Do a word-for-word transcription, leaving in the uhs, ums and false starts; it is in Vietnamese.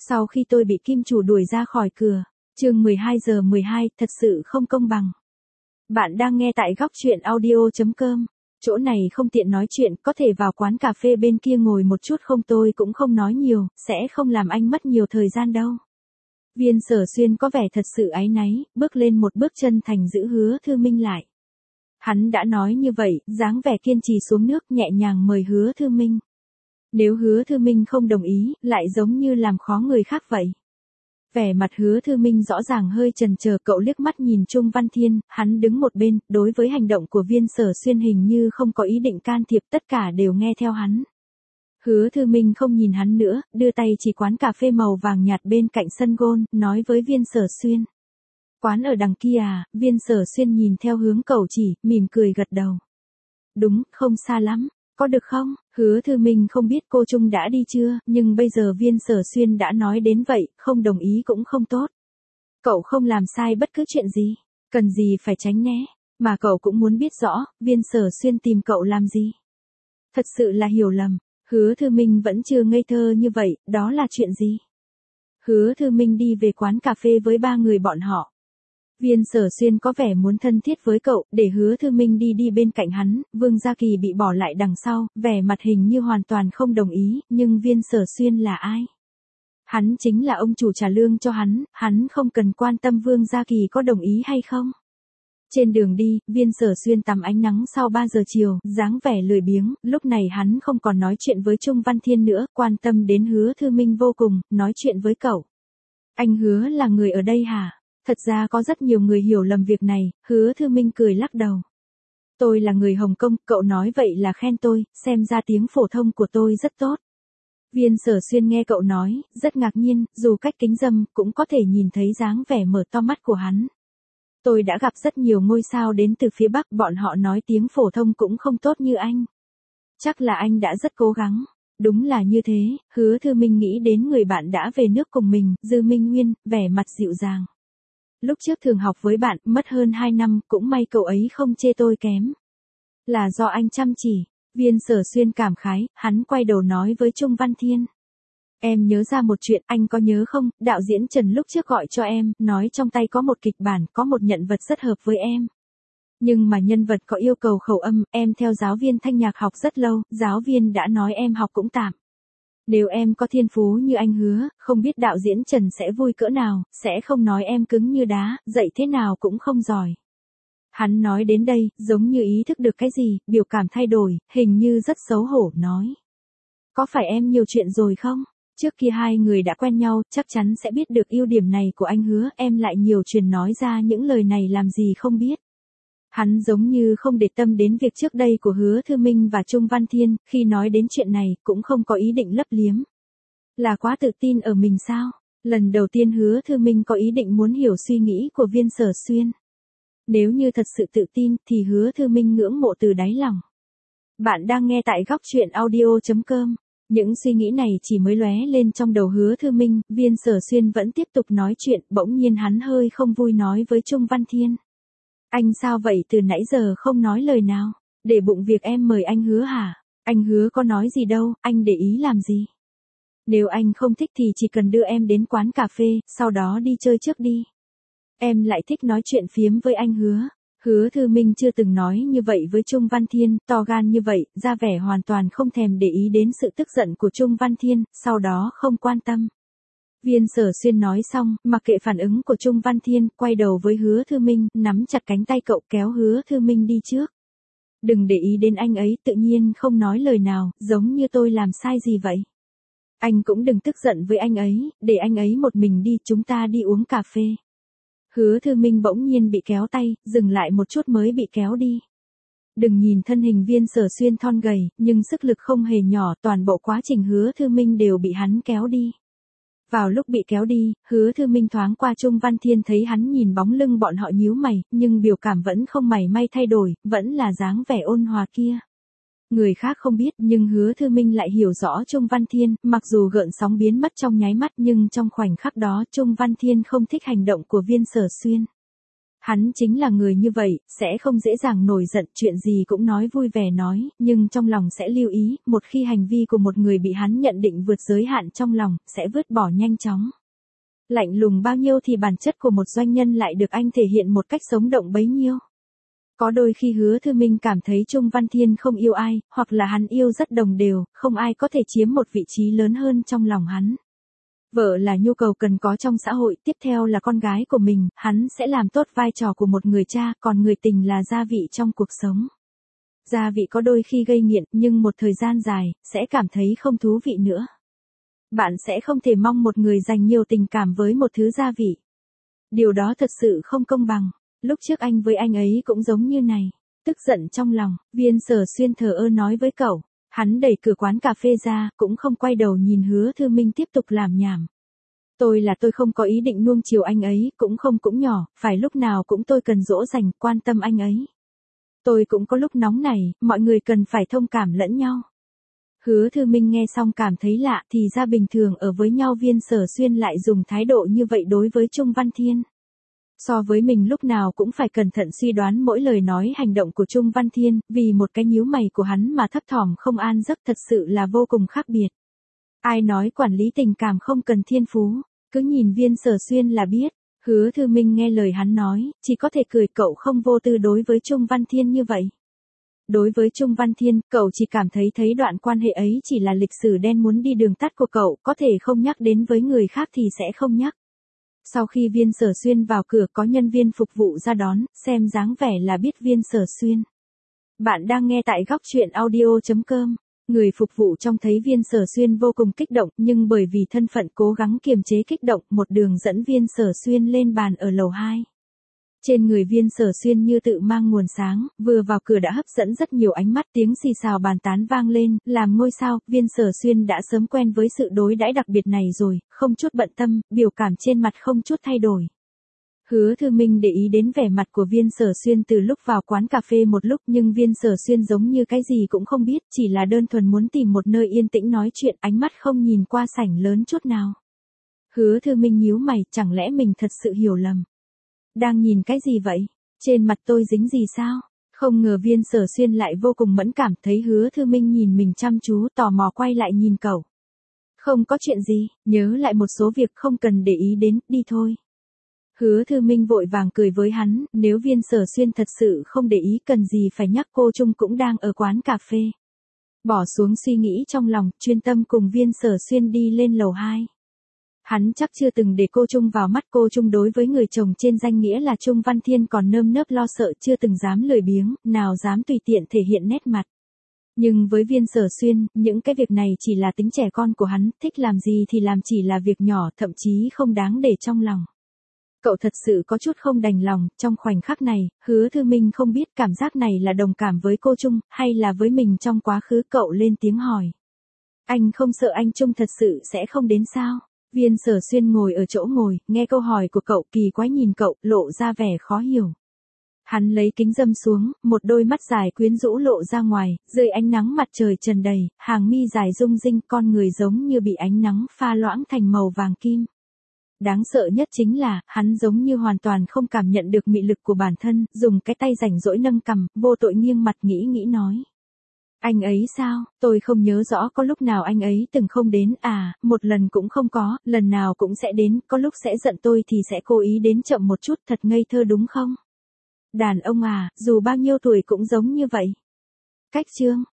Sau khi tôi bị kim chủ đuổi ra khỏi cửa. Chương mười hai giờ mười hai, thật sự không công bằng. Bạn đang nghe tại góc truyện audio chấm com. Chỗ này không tiện nói chuyện, có thể vào quán cà phê bên kia ngồi một chút không, tôi cũng không nói nhiều, sẽ không làm anh mất nhiều thời gian đâu. Viên Sở Xuyên có vẻ thật sự áy náy, bước lên một bước chân thành giữ Hứa Thư Minh lại. Hắn đã nói như vậy, dáng vẻ kiên trì xuống nước nhẹ nhàng mời Hứa Thư Minh. Nếu Hứa Thư Minh không đồng ý, lại giống như làm khó người khác vậy. Vẻ mặt Hứa Thư Minh rõ ràng hơi chần chờ, cậu liếc mắt nhìn Trung Văn Thiên, hắn đứng một bên, đối với hành động của Viên Sở Xuyên hình như không có ý định can thiệp, tất cả đều nghe theo hắn. Hứa Thư Minh không nhìn hắn nữa, đưa tay chỉ quán cà phê màu vàng nhạt bên cạnh sân gôn, nói với Viên Sở Xuyên. Quán ở đằng kia à? Viên Sở Xuyên nhìn theo hướng cậu chỉ, mỉm cười gật đầu. Đúng, không xa lắm. Có được không? Hứa Thư Minh không biết cô Trung đã đi chưa, nhưng bây giờ Viên Sở Xuyên đã nói đến vậy, không đồng ý cũng không tốt. Cậu không làm sai bất cứ chuyện gì, cần gì phải tránh né, mà cậu cũng muốn biết rõ, Viên Sở Xuyên tìm cậu làm gì. Thật sự là hiểu lầm, Hứa Thư Minh vẫn chưa ngây thơ như vậy, đó là chuyện gì? Hứa Thư Minh đi về quán cà phê với ba người bọn họ. Viên Sở Xuyên có vẻ muốn thân thiết với cậu, để Hứa Thư Minh đi đi bên cạnh hắn, Vương Gia Kỳ bị bỏ lại đằng sau, vẻ mặt hình như hoàn toàn không đồng ý, nhưng Viên Sở Xuyên là ai? Hắn chính là ông chủ trả lương cho hắn, hắn không cần quan tâm Vương Gia Kỳ có đồng ý hay không. Trên đường đi, Viên Sở Xuyên tắm ánh nắng sau ba giờ chiều, dáng vẻ lười biếng, lúc này hắn không còn nói chuyện với Trung Văn Thiên nữa, quan tâm đến Hứa Thư Minh vô cùng, nói chuyện với cậu. Anh Hứa là người ở đây hả? Thật ra có rất nhiều người hiểu lầm việc này, Hứa Thư Minh cười lắc đầu. Tôi là người Hồng Kông, cậu nói vậy là khen tôi, xem ra tiếng phổ thông của tôi rất tốt. Viên Sở Xuyên nghe cậu nói, rất ngạc nhiên, dù cách kính râm, cũng có thể nhìn thấy dáng vẻ mở to mắt của hắn. Tôi đã gặp rất nhiều ngôi sao đến từ phía Bắc, bọn họ nói tiếng phổ thông cũng không tốt như anh. Chắc là anh đã rất cố gắng. Đúng là như thế, Hứa Thư Minh nghĩ đến người bạn đã về nước cùng mình, Dư Minh Nguyên, vẻ mặt dịu dàng. Lúc trước thường học với bạn, mất hơn hai năm, cũng may cậu ấy không chê tôi kém. Là do anh chăm chỉ. Viên Sở Xuyên cảm khái, hắn quay đầu nói với Trung Văn Thiên. Em nhớ ra một chuyện, anh có nhớ không, đạo diễn Trần lúc trước gọi cho em, nói trong tay có một kịch bản, có một nhân vật rất hợp với em. Nhưng mà nhân vật có yêu cầu khẩu âm, em theo giáo viên thanh nhạc học rất lâu, giáo viên đã nói em học cũng tạm. Nếu em có thiên phú như anh Hứa, không biết đạo diễn Trần sẽ vui cỡ nào, sẽ không nói em cứng như đá, dạy thế nào cũng không giỏi. Hắn nói đến đây, giống như ý thức được cái gì, biểu cảm thay đổi, hình như rất xấu hổ, nói. Có phải em nhiều chuyện rồi không? Trước kia hai người đã quen nhau, chắc chắn sẽ biết được ưu điểm này của anh Hứa, em lại nhiều chuyện nói ra những lời này làm gì không biết. Hắn giống như không để tâm đến việc trước đây của Hứa Thư Minh và Trung Văn Thiên, khi nói đến chuyện này, cũng không có ý định lấp liếm. Là quá tự tin ở mình sao? Lần đầu tiên Hứa Thư Minh có ý định muốn hiểu suy nghĩ của Viên Sở Xuyên. Nếu như thật sự tự tin, thì Hứa Thư Minh ngưỡng mộ từ đáy lòng. Bạn đang nghe tại góc truyện audio chấm com. Những suy nghĩ này chỉ mới lóe lên trong đầu Hứa Thư Minh, Viên Sở Xuyên vẫn tiếp tục nói chuyện, bỗng nhiên hắn hơi không vui nói với Trung Văn Thiên. Anh sao vậy, từ nãy giờ không nói lời nào, để bụng việc em mời anh Hứa hả? Anh Hứa có nói gì đâu, anh để ý làm gì? Nếu anh không thích thì chỉ cần đưa em đến quán cà phê, sau đó đi chơi trước đi. Em lại thích nói chuyện phiếm với anh Hứa. Hứa Thư Minh chưa từng nói như vậy với Trung Văn Thiên, to gan như vậy, ra vẻ hoàn toàn không thèm để ý đến sự tức giận của Trung Văn Thiên, sau đó không quan tâm. Viên Sở Xuyên nói xong, mặc kệ phản ứng của Trung Văn Thiên, quay đầu với Hứa Thư Minh, nắm chặt cánh tay cậu kéo Hứa Thư Minh đi trước. Đừng để ý đến anh ấy, tự nhiên không nói lời nào, giống như tôi làm sai gì vậy. Anh cũng đừng tức giận với anh ấy, để anh ấy một mình đi, chúng ta đi uống cà phê. Hứa Thư Minh bỗng nhiên bị kéo tay, dừng lại một chút mới bị kéo đi. Đừng nhìn thân hình Viên Sở Xuyên thon gầy, nhưng sức lực không hề nhỏ, toàn bộ quá trình Hứa Thư Minh đều bị hắn kéo đi. Vào lúc bị kéo đi, Hứa Thư Minh thoáng qua Trung Văn Thiên thấy hắn nhìn bóng lưng bọn họ nhíu mày, nhưng biểu cảm vẫn không mảy may thay đổi, vẫn là dáng vẻ ôn hòa kia. Người khác không biết, nhưng Hứa Thư Minh lại hiểu rõ Trung Văn Thiên, mặc dù gợn sóng biến mất trong nháy mắt nhưng trong khoảnh khắc đó Trung Văn Thiên không thích hành động của Viên Sở Xuyên. Hắn chính là người như vậy, sẽ không dễ dàng nổi giận, chuyện gì cũng nói vui vẻ nói, nhưng trong lòng sẽ lưu ý, một khi hành vi của một người bị hắn nhận định vượt giới hạn trong lòng, sẽ vứt bỏ nhanh chóng. Lạnh lùng bao nhiêu thì bản chất của một doanh nhân lại được anh thể hiện một cách sống động bấy nhiêu. Có đôi khi Hứa Thư Minh cảm thấy Trung Văn Thiên không yêu ai, hoặc là hắn yêu rất đồng đều, không ai có thể chiếm một vị trí lớn hơn trong lòng hắn. Vợ là nhu cầu cần có trong xã hội, tiếp theo là con gái của mình, hắn sẽ làm tốt vai trò của một người cha, còn người tình là gia vị trong cuộc sống. Gia vị có đôi khi gây nghiện, nhưng một thời gian dài, sẽ cảm thấy không thú vị nữa. Bạn sẽ không thể mong một người dành nhiều tình cảm với một thứ gia vị. Điều đó thật sự không công bằng. Lúc trước anh với anh ấy cũng giống như này. Tức giận trong lòng, Viên Sở Xuyên thờ ơ nói với cậu. Hắn đẩy cửa quán cà phê ra, cũng không quay đầu nhìn Hứa Thư Minh tiếp tục làm nhảm. Tôi là tôi không có ý định nuông chiều anh ấy, cũng không cũng nhỏ, phải lúc nào cũng tôi cần dỗ dành, quan tâm anh ấy. Tôi cũng có lúc nóng này, mọi người cần phải thông cảm lẫn nhau. Hứa Thư Minh nghe xong cảm thấy lạ, thì ra bình thường ở với nhau Viên Sở Xuyên lại dùng thái độ như vậy đối với Trung Văn Thiên. So với mình lúc nào cũng phải cẩn thận suy đoán mỗi lời nói hành động của Trung Văn Thiên, vì một cái nhíu mày của hắn mà thấp thỏm không an giấc thật sự là vô cùng khác biệt. Ai nói quản lý tình cảm không cần thiên phú, cứ nhìn Viên Sở Xuyên là biết. Hứa Thư Minh nghe lời hắn nói, chỉ có thể cười, cậu không vô tư đối với Trung Văn Thiên như vậy. Đối với Trung Văn Thiên, cậu chỉ cảm thấy thấy đoạn quan hệ ấy chỉ là lịch sử đen muốn đi đường tắt của cậu, có thể không nhắc đến với người khác thì sẽ không nhắc. Sau khi Viên Sở Xuyên vào cửa có nhân viên phục vụ ra đón, xem dáng vẻ là biết Viên Sở Xuyên. Bạn đang nghe tại góc chuyện audio chấm com. Người phục vụ trông thấy Viên Sở Xuyên vô cùng kích động, nhưng bởi vì thân phận cố gắng kiềm chế kích động, một đường dẫn Viên Sở Xuyên lên bàn ở lầu hai. Trên người Viên Sở Xuyên như tự mang nguồn sáng, vừa vào cửa đã hấp dẫn rất nhiều ánh mắt, tiếng xì xào bàn tán vang lên, làm ngôi sao, Viên Sở Xuyên đã sớm quen với sự đối đãi đặc biệt này rồi, không chút bận tâm, biểu cảm trên mặt không chút thay đổi. Hứa Thư Minh để ý đến vẻ mặt của Viên Sở Xuyên từ lúc vào quán cà phê một lúc, nhưng Viên Sở Xuyên giống như cái gì cũng không biết, chỉ là đơn thuần muốn tìm một nơi yên tĩnh nói chuyện, ánh mắt không nhìn qua sảnh lớn chút nào. Hứa Thư Minh nhíu mày, chẳng lẽ mình thật sự hiểu lầm? Đang nhìn cái gì vậy? Trên mặt tôi dính gì sao? Không ngờ Viên Sở Xuyên lại vô cùng mẫn cảm, thấy Hứa Thư Minh nhìn mình chăm chú, tò mò quay lại nhìn cậu. Không có chuyện gì, nhớ lại một số việc không cần để ý đến, đi thôi. Hứa Thư Minh vội vàng cười với hắn, nếu Viên Sở Xuyên thật sự không để ý cần gì phải nhắc, cô Trung cũng đang ở quán cà phê. Bỏ xuống suy nghĩ trong lòng, chuyên tâm cùng Viên Sở Xuyên đi lên lầu hai. Hắn chắc chưa từng để cô Trung vào mắt, cô Trung đối với người chồng trên danh nghĩa là Trung Văn Thiên còn nơm nớp lo sợ, chưa từng dám lười biếng, nào dám tùy tiện thể hiện nét mặt. Nhưng với Viên Sở Xuyên, những cái việc này chỉ là tính trẻ con của hắn, thích làm gì thì làm, chỉ là việc nhỏ, thậm chí không đáng để trong lòng. Cậu thật sự có chút không đành lòng, trong khoảnh khắc này, Hứa Thư Minh không biết cảm giác này là đồng cảm với cô Trung, hay là với mình trong quá khứ, cậu lên tiếng hỏi. Anh không sợ anh Trung thật sự sẽ không đến sao? Viên Sở Xuyên ngồi ở chỗ ngồi, nghe câu hỏi của cậu, kỳ quái nhìn cậu, lộ ra vẻ khó hiểu. Hắn lấy kính râm xuống, một đôi mắt dài quyến rũ lộ ra ngoài, dưới ánh nắng mặt trời trần đầy, hàng mi dài rung rinh, con người giống như bị ánh nắng pha loãng thành màu vàng kim. Đáng sợ nhất chính là, hắn giống như hoàn toàn không cảm nhận được mị lực của bản thân, dùng cái tay rảnh rỗi nâng cằm, vô tội nghiêng mặt nghĩ nghĩ nói. Anh ấy sao, tôi không nhớ rõ có lúc nào anh ấy từng không đến, à, một lần cũng không có, lần nào cũng sẽ đến, có lúc sẽ giận tôi thì sẽ cố ý đến chậm một chút, thật ngây thơ đúng không? Đàn ông à, dù bao nhiêu tuổi cũng giống như vậy. Cách chương,